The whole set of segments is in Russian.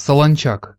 Солончак.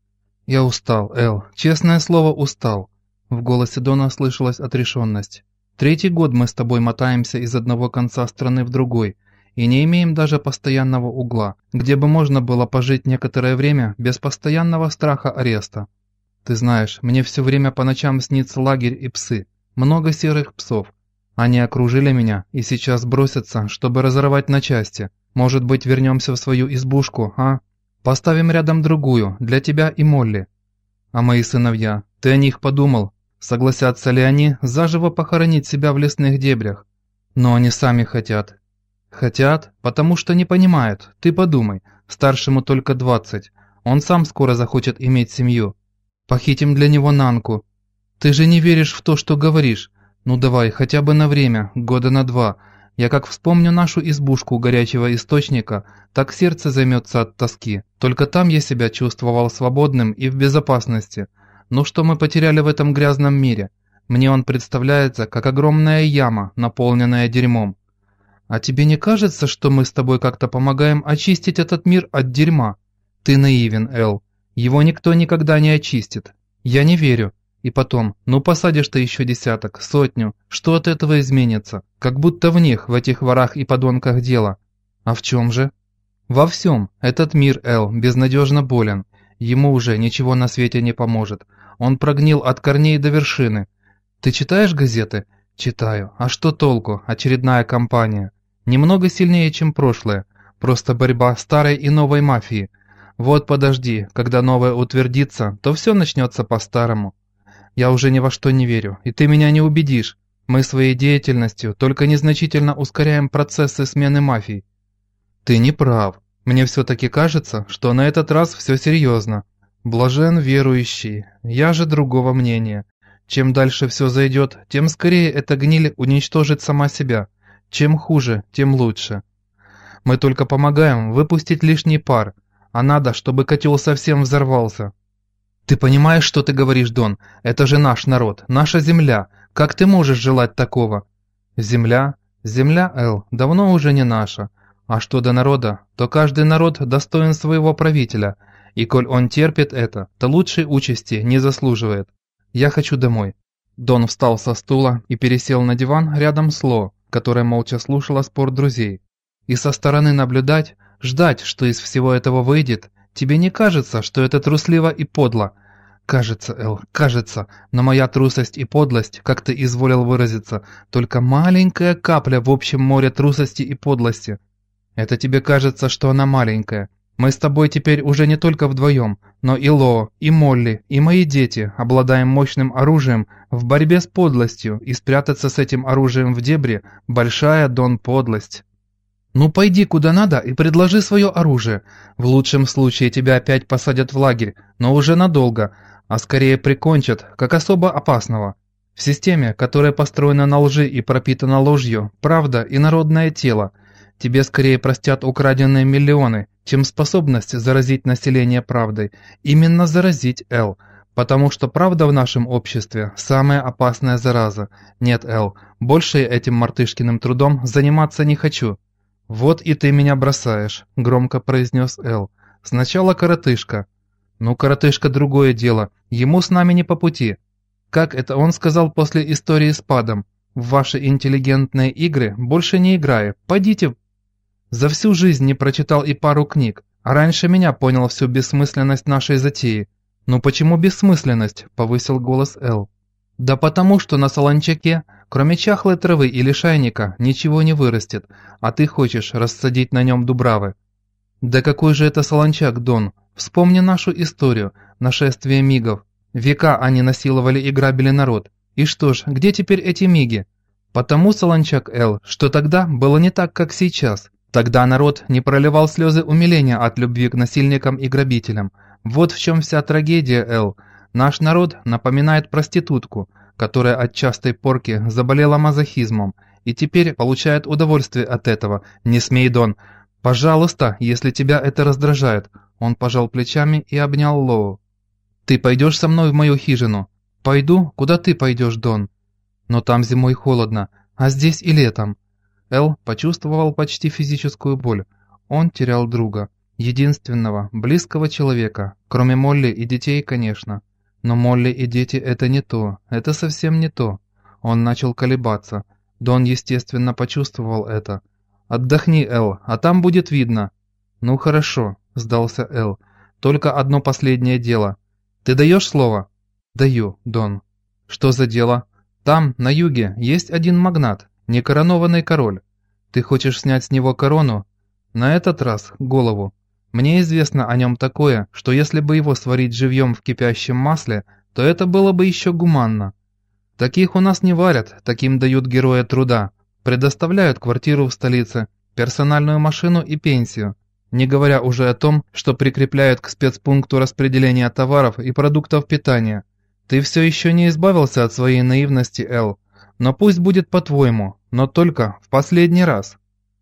Я устал, Эл. Честное слово, устал. В голосе Дона слышалась отрешенность. 3-й год мы с тобой мотаемся из одного конца страны в другой и не имеем даже постоянного угла, где бы можно было пожить некоторое время без постоянного страха ареста. Ты знаешь, мне все время по ночам снится лагерь и псы. Много серых псов. Они окружили меня и сейчас бросятся, чтобы разорвать на части. Может быть, вернемся в свою избушку, а? Поставим рядом другую, для тебя и Молли. А мои сыновья, ты о них подумал? Согласятся ли они заживо похоронить себя в лесных дебрях? Но они сами хотят. Хотят, потому что не понимают. Ты подумай, старшему только 20. Он сам скоро захочет иметь семью. Похитим для него Нанку. Ты же не веришь в то, что говоришь. Ну давай, хотя бы на время, года на 2. Я как вспомню нашу избушку у горячего источника, так сердце займется от тоски. Только там я себя чувствовал свободным и в безопасности. Ну что мы потеряли в этом грязном мире? Мне он представляется, как огромная яма, наполненная дерьмом. А тебе не кажется, что мы с тобой как-то помогаем очистить этот мир от дерьма? Ты наивен, Эл. Его никто никогда не очистит. Я не верю. И потом, ну посадишь ты еще 10, 100, что от этого изменится? Как будто в них, в этих ворах и подонках дело. А в чем же? Во всем. Этот мир, Эл, безнадежно болен. Ему уже ничего на свете не поможет. Он прогнил от корней до вершины. Ты читаешь газеты? Читаю. А что толку? Очередная кампания. Немного сильнее, чем прошлое. Просто борьба старой и новой мафии. Вот подожди, когда новое утвердится, то все начнется по-старому. Я уже ни во что не верю, и ты меня не убедишь. Мы своей деятельностью только незначительно ускоряем процессы смены мафий. Ты не прав. Мне все-таки кажется, что на этот раз все серьезно. Блажен верующий. Я же другого мнения. Чем дальше все зайдет, тем скорее эта гниль уничтожит сама себя. Чем хуже, тем лучше. Мы только помогаем выпустить лишний пар, а надо, чтобы котел совсем взорвался. Ты понимаешь, что ты говоришь, Дон? Это же наш народ, наша земля. Как ты можешь желать такого? Земля? Земля, Эл, давно уже не наша. А что до народа, то каждый народ достоин своего правителя. И коль он терпит это, то лучшей участи не заслуживает. Я хочу домой. Дон встал со стула и пересел на диван рядом с Ло, которая молча слушала спор друзей. И со стороны наблюдать, ждать, что из всего этого выйдет. Тебе не кажется, что это трусливо и подло? Кажется, Эл, кажется, но моя трусость и подлость, как ты изволил выразиться, только маленькая капля в общем море трусости и подлости. Это тебе кажется, что она маленькая. Мы с тобой теперь уже не только вдвоем, но и Ло, и Молли, и мои дети обладаем мощным оружием в борьбе с подлостью, и спрятаться с этим оружием в дебри – большая, Дон, подлость. Ну пойди куда надо и предложи свое оружие. В лучшем случае тебя опять посадят в лагерь, но уже надолго, а скорее прикончат, как особо опасного. В системе, которая построена на лжи и пропитана ложью, правда и народное тело, тебе скорее простят украденные миллионы, чем способность заразить население правдой. Именно заразить, Эл. Потому что правда в нашем обществе – самая опасная зараза. Нет, Эл, больше этим мартышкиным трудом заниматься не хочу. «Вот и ты меня бросаешь», — громко произнес Эл. «Сначала коротышка». «Ну, коротышка другое дело, ему с нами не по пути». «Как это он сказал после истории с Падом? В ваши интеллигентные игры больше не играю, пойдите». «За всю жизнь не прочитал и пару книг, а раньше меня понял всю бессмысленность нашей затеи». «Ну почему бессмысленность?» — повысил голос Эл. «Да потому что на солончаке, кроме чахлой травы и лишайника, ничего не вырастет, а ты хочешь рассадить на нем дубравы». «Да какой же это солончак, Дон? Вспомни нашу историю, нашествие мигов. Века они насиловали и грабили народ. И что ж, где теперь эти миги? Потому, солончак Эл, что тогда было не так, как сейчас. Тогда народ не проливал слезы умиления от любви к насильникам и грабителям. Вот в чем вся трагедия, Эл. Наш народ напоминает проститутку, которая от частой порки заболела мазохизмом и теперь получает удовольствие от этого. Не смей, Дон. Пожалуйста, если тебя это раздражает. Он пожал плечами и обнял Лоу. Ты пойдешь со мной в мою хижину? Пойду, куда ты пойдешь, Дон? Но там зимой холодно, а здесь и летом. Эл почувствовал почти физическую боль. Он терял друга. Единственного, близкого человека, кроме Молли и детей, конечно. Но Молли и дети – это не то, это совсем не то. Он начал колебаться. Дон, естественно, почувствовал это. «Отдохни, Эл, а там будет видно». «Ну хорошо», – сдался Эл. «Только одно последнее дело. Ты даешь слово?» «Даю, Дон». «Что за дело?» «Там, на юге, есть один магнат, некоронованный король. Ты хочешь снять с него корону? На этот раз голову. Мне известно о нем такое, что если бы его сварить живьем в кипящем масле, то это было бы еще гуманно. Таких у нас не варят, таким дают героя труда. Предоставляют квартиру в столице, персональную машину и пенсию. Не говоря уже о том, что прикрепляют к спецпункту распределения товаров и продуктов питания. Ты все еще не избавился от своей наивности, Эл. Но пусть будет по-твоему, но только в последний раз».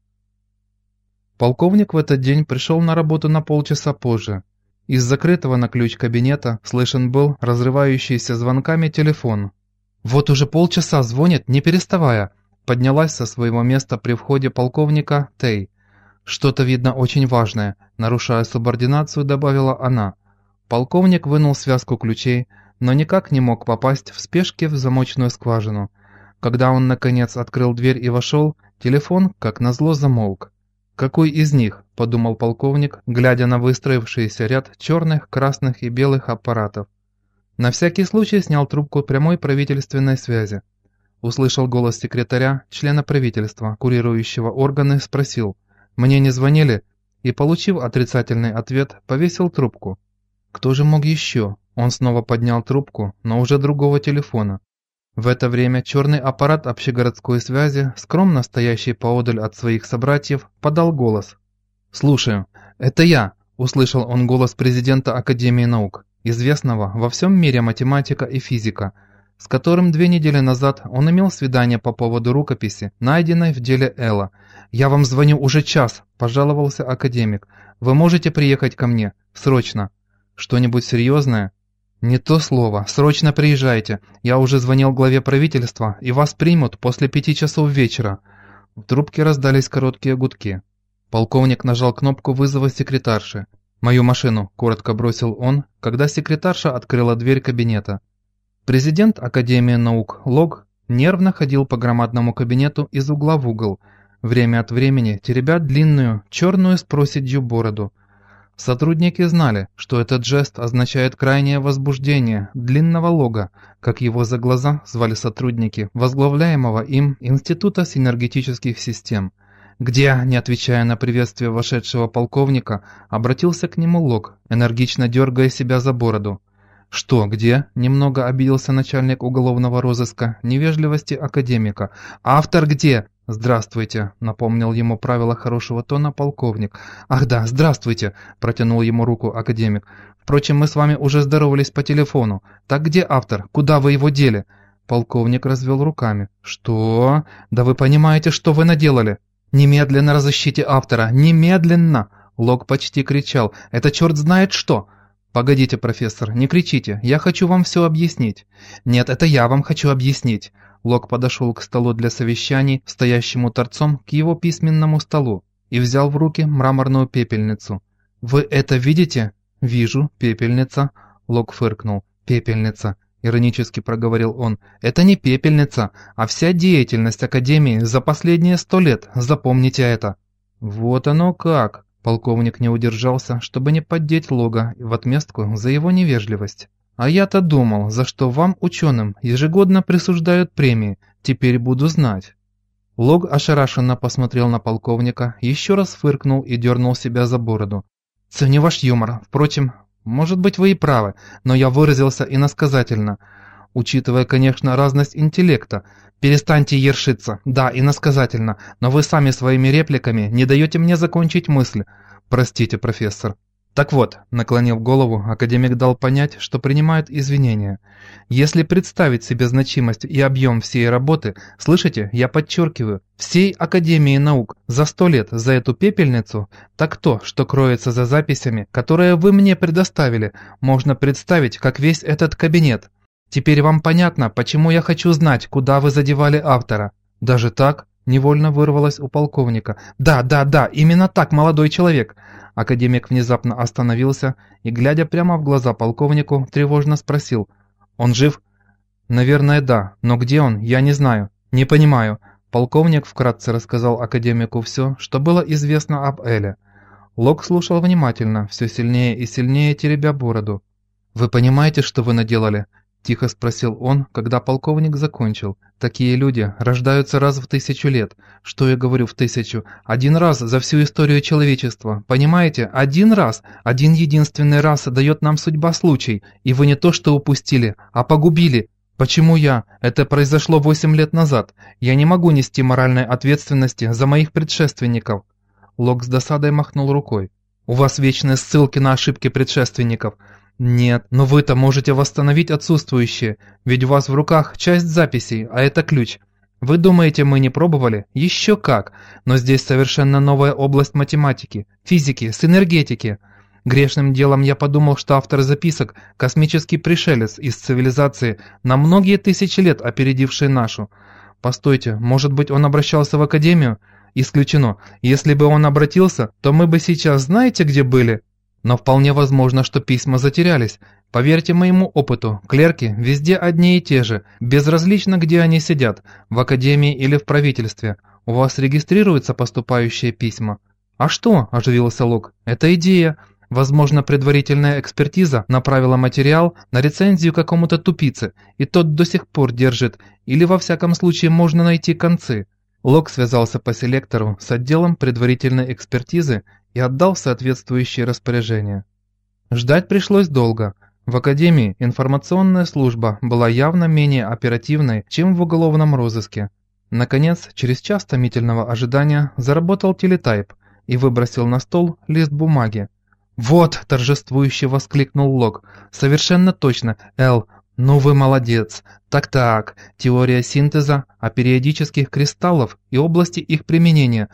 Полковник в этот день пришел на работу на полчаса позже. Из закрытого на ключ кабинета слышен был разрывающийся звонками телефон. «Вот уже полчаса звонит, не переставая», поднялась со своего места при входе полковника Тей. «Что-то, видно, очень важное», нарушая субординацию, добавила она. Полковник вынул связку ключей, но никак не мог попасть в спешке в замочную скважину. Когда он, наконец, открыл дверь и вошел, телефон, как назло, замолк. «Какой из них?» – подумал полковник, глядя на выстроившийся ряд черных, красных и белых аппаратов. На всякий случай снял трубку прямой правительственной связи. Услышал голос секретаря, члена правительства, курирующего органы, спросил: «Мне не звонили?» И, получив отрицательный ответ, повесил трубку. Кто же мог еще? Он снова поднял трубку, но уже другого телефона. В это время черный аппарат общегородской связи, скромно стоящий поодаль от своих собратьев, подал голос. «Слушаю. Это я», – услышал он голос президента Академии наук, известного во всем мире математика и физика, с которым 2 недели назад он имел свидание по поводу рукописи, найденной в деле Элла. «Я вам звоню уже час», – пожаловался академик. «Вы можете приехать ко мне? Срочно». «Что-нибудь серьезное?» «Не то слово. Срочно приезжайте. Я уже звонил главе правительства, и вас примут после 5 часов вечера». В трубке раздались короткие гудки. Полковник нажал кнопку вызова секретарши. «Мою машину», – коротко бросил он, когда секретарша открыла дверь кабинета. Президент Академии наук Лог нервно ходил по громадному кабинету из угла в угол, время от времени теребя длинную, черную с проседью бороду. Сотрудники знали, что этот жест означает крайнее возбуждение длинного Лога, как его за глаза звали сотрудники возглавляемого им Института синергетических систем, где, не отвечая на приветствие вошедшего полковника, обратился к нему Лог, энергично дергая себя за бороду. «Что, где?» – немного обиделся начальник уголовного розыска невежливости академика. «Автор где?» «Здравствуйте», – напомнил ему правила хорошего тона полковник. «Ах да, здравствуйте», – протянул ему руку академик. «Впрочем, мы с вами уже здоровались по телефону. Так где автор? Куда вы его дели?» Полковник развел руками. «Что? Да вы понимаете, что вы наделали?» «Немедленно разыщите автора! Немедленно!» Лог почти кричал. «Это черт знает что!» «Погодите, профессор, не кричите, я хочу вам все объяснить». «Нет, это я вам хочу объяснить». Лог подошел к столу для совещаний, стоящему торцом к его письменному столу, и взял в руки мраморную пепельницу. «Вы это видите?» «Вижу, пепельница». Лог фыркнул. «Пепельница», — иронически проговорил он. «Это не пепельница, а вся деятельность Академии за последние 100 лет, запомните это». «Вот оно как». Полковник не удержался, чтобы не поддеть Лога в отместку за его невежливость. «А я-то думал, за что вам, ученым, ежегодно присуждают премии. Теперь буду знать». Лог ошарашенно посмотрел на полковника, еще раз фыркнул и дернул себя за бороду. «Ценю ваш юмор. Впрочем, может быть, вы и правы, но я выразился иносказательно. Учитывая, конечно, разность интеллекта. Перестаньте ершиться. Да, иносказательно, но вы сами своими репликами не даете мне закончить мысль. Простите, профессор». «Так вот», — наклонив голову, академик дал понять, что принимает извинения. «Если представить себе значимость и объем всей работы, слышите, я подчеркиваю, всей Академии наук за 100 лет за эту пепельницу, так то, что кроется за записями, которые вы мне предоставили, можно представить, как весь этот кабинет. Теперь вам понятно, почему я хочу знать, куда вы задевали автора». «Даже так?» – невольно вырвалось у полковника. Да, именно так, молодой человек. Академик внезапно остановился и, глядя прямо в глаза полковнику, тревожно спросил: «Он жив?» «Наверное, да, но где он, я не знаю. Не понимаю». Полковник вкратце рассказал академику все, что было известно об Эле. Лок слушал внимательно, все сильнее и сильнее теребя бороду. «Вы понимаете, что вы наделали?» – тихо спросил он, когда полковник закончил. «Такие люди рождаются раз в 1000 лет. Что я говорю в 1000? Один раз за всю историю человечества. Понимаете? Один раз. Один единственный раз дает нам судьба случай. И вы не то что упустили, а погубили. Почему я? Это произошло 8 лет назад. Я не могу нести моральной ответственности за моих предшественников». Лок с досадой махнул рукой. «У вас вечные ссылки на ошибки предшественников». «Нет, но вы-то можете восстановить отсутствующие, ведь у вас в руках часть записей, а это ключ. Вы думаете, мы не пробовали? Еще как! Но здесь совершенно новая область математики, физики, с энергетики. Грешным делом я подумал, что автор записок – космический пришелец из цивилизации, на многие тысячи лет опередивший нашу. Постойте, может быть, он обращался в Академию? Исключено. Если бы он обратился, то мы бы сейчас знаете, где были?» Но вполне возможно, что письма затерялись. Поверьте моему опыту, клерки везде одни и те же, безразлично, где они сидят, в академии или в правительстве. У вас регистрируются поступающие письма. «А что?» – оживился Лок. «Это идея. Возможно, предварительная экспертиза направила материал на рецензию какому-то тупице, и тот до сих пор держит, или во всяком случае можно найти концы». Лок связался по селектору с отделом предварительной экспертизы и отдал соответствующие распоряжения. Ждать пришлось долго. В Академии информационная служба была явно менее оперативной, чем в уголовном розыске. Наконец, через час томительного ожидания заработал телетайп и выбросил на стол лист бумаги. «Вот!» – торжествующе воскликнул Лок. «Совершенно точно, Эл, ну вы молодец! Так-так, теория синтеза, периодических кристаллов и области их применения,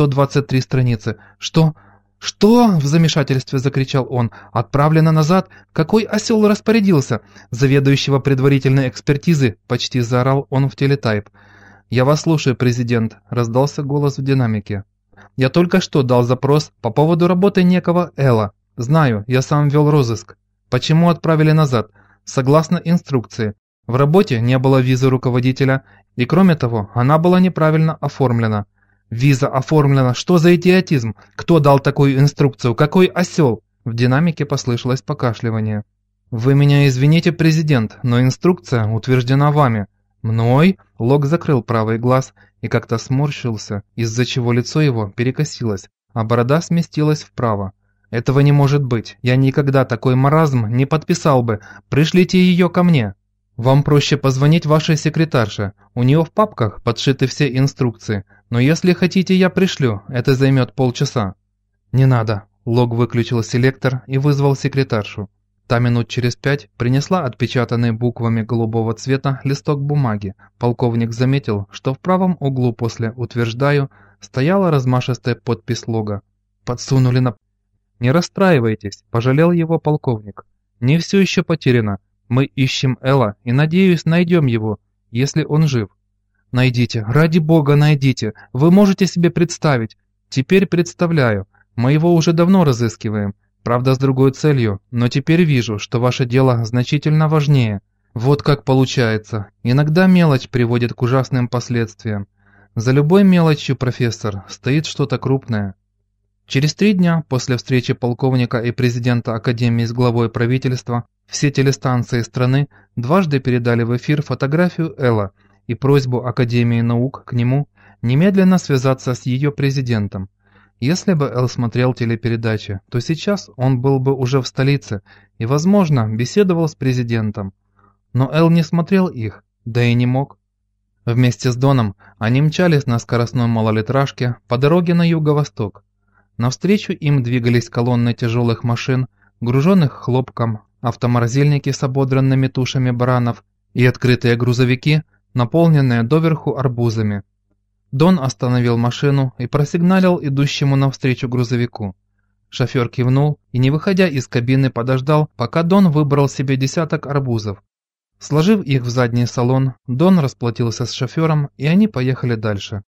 123 страницы. Что?» «Что?» – в замешательстве закричал он. «Отправлено назад? Какой осел распорядился?» «Заведующего предварительной экспертизы!» – почти заорал он в телетайп. «Я вас слушаю, президент», – раздался голос в динамике. «Я только что дал запрос по поводу работы некого Элла. Знаю, я сам вел розыск. Почему отправили назад? Согласно инструкции. В работе не было визы руководителя, и кроме того, она была неправильно оформлена». «Виза оформлена. Что за идиотизм? Кто дал такую инструкцию? Какой осел?» В динамике послышалось покашливание. «Вы меня извините, президент, но инструкция утверждена вами». «Мной?» Лок закрыл правый глаз и как-то сморщился, из-за чего лицо его перекосилось, а борода сместилась вправо. «Этого не может быть. Я никогда такой маразм не подписал бы. Пришлите ее ко мне». «Вам проще позвонить вашей секретарше. У нее в папках подшиты все инструкции. Но если хотите, я пришлю. Это займет полчаса». «Не надо». Лок выключил селектор и вызвал секретаршу. Та минут через 5 принесла отпечатанный буквами голубого цвета листок бумаги. Полковник заметил, что в правом углу после «утверждаю» стояла размашистая подпись Лога. «Подсунули на...» «Не расстраивайтесь», – пожалел его полковник. «Не все еще потеряно. Мы ищем Элла и, надеюсь, найдем его, если он жив». «Найдите, ради бога, найдите. Вы можете себе представить?» «Теперь представляю. Мы его уже давно разыскиваем. Правда, с другой целью, но теперь вижу, что ваше дело значительно важнее. Вот как получается. Иногда мелочь приводит к ужасным последствиям. За любой мелочью, профессор, стоит что-то крупное». Через 3 дня после встречи полковника и президента Академии с главой правительства все телестанции страны дважды передали в эфир фотографию Элла и просьбу Академии наук к нему немедленно связаться с ее президентом. Если бы Эл смотрел телепередачи, то сейчас он был бы уже в столице и, возможно, беседовал с президентом. Но Эл не смотрел их, да и не мог. Вместе с Доном они мчались на скоростной малолитражке по дороге на юго-восток. Навстречу им двигались колонны тяжелых машин, груженных хлопком, автоморозильники с ободранными тушами баранов и открытые грузовики, наполненные доверху арбузами. Дон остановил машину и просигналил идущему навстречу грузовику. Шофер кивнул и, не выходя из кабины, подождал, пока Дон выбрал себе десяток арбузов. Сложив их в задний салон, Дон расплатился с шофером, и они поехали дальше.